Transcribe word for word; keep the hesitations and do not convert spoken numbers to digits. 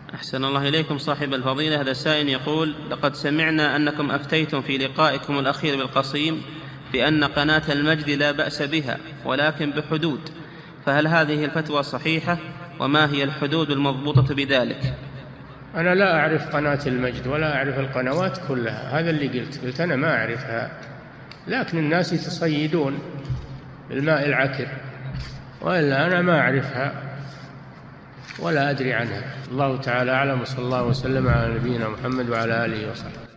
أحسن الله إليكم صاحب الفضيلة. هذا سائل يقول: لقد سمعنا أنكم أفتيتم في لقائكم الأخير بالقصيم بأن قناة المجد لا بأس بها ولكن بحدود، فهل هذه الفتوى صحيحة؟ وما هي الحدود المضبوطة بذلك؟ أنا لا أعرف قناة المجد ولا أعرف القنوات كلها، هذا اللي قلت قلت أنا ما أعرفها، لكن الناس يتصيدون بالماء العكر، وإلا أنا ما أعرفها ولا أدري عنها. الله تعالى أعلم، وصلى الله وسلم على نبينا محمد وعلى آله وصحبه.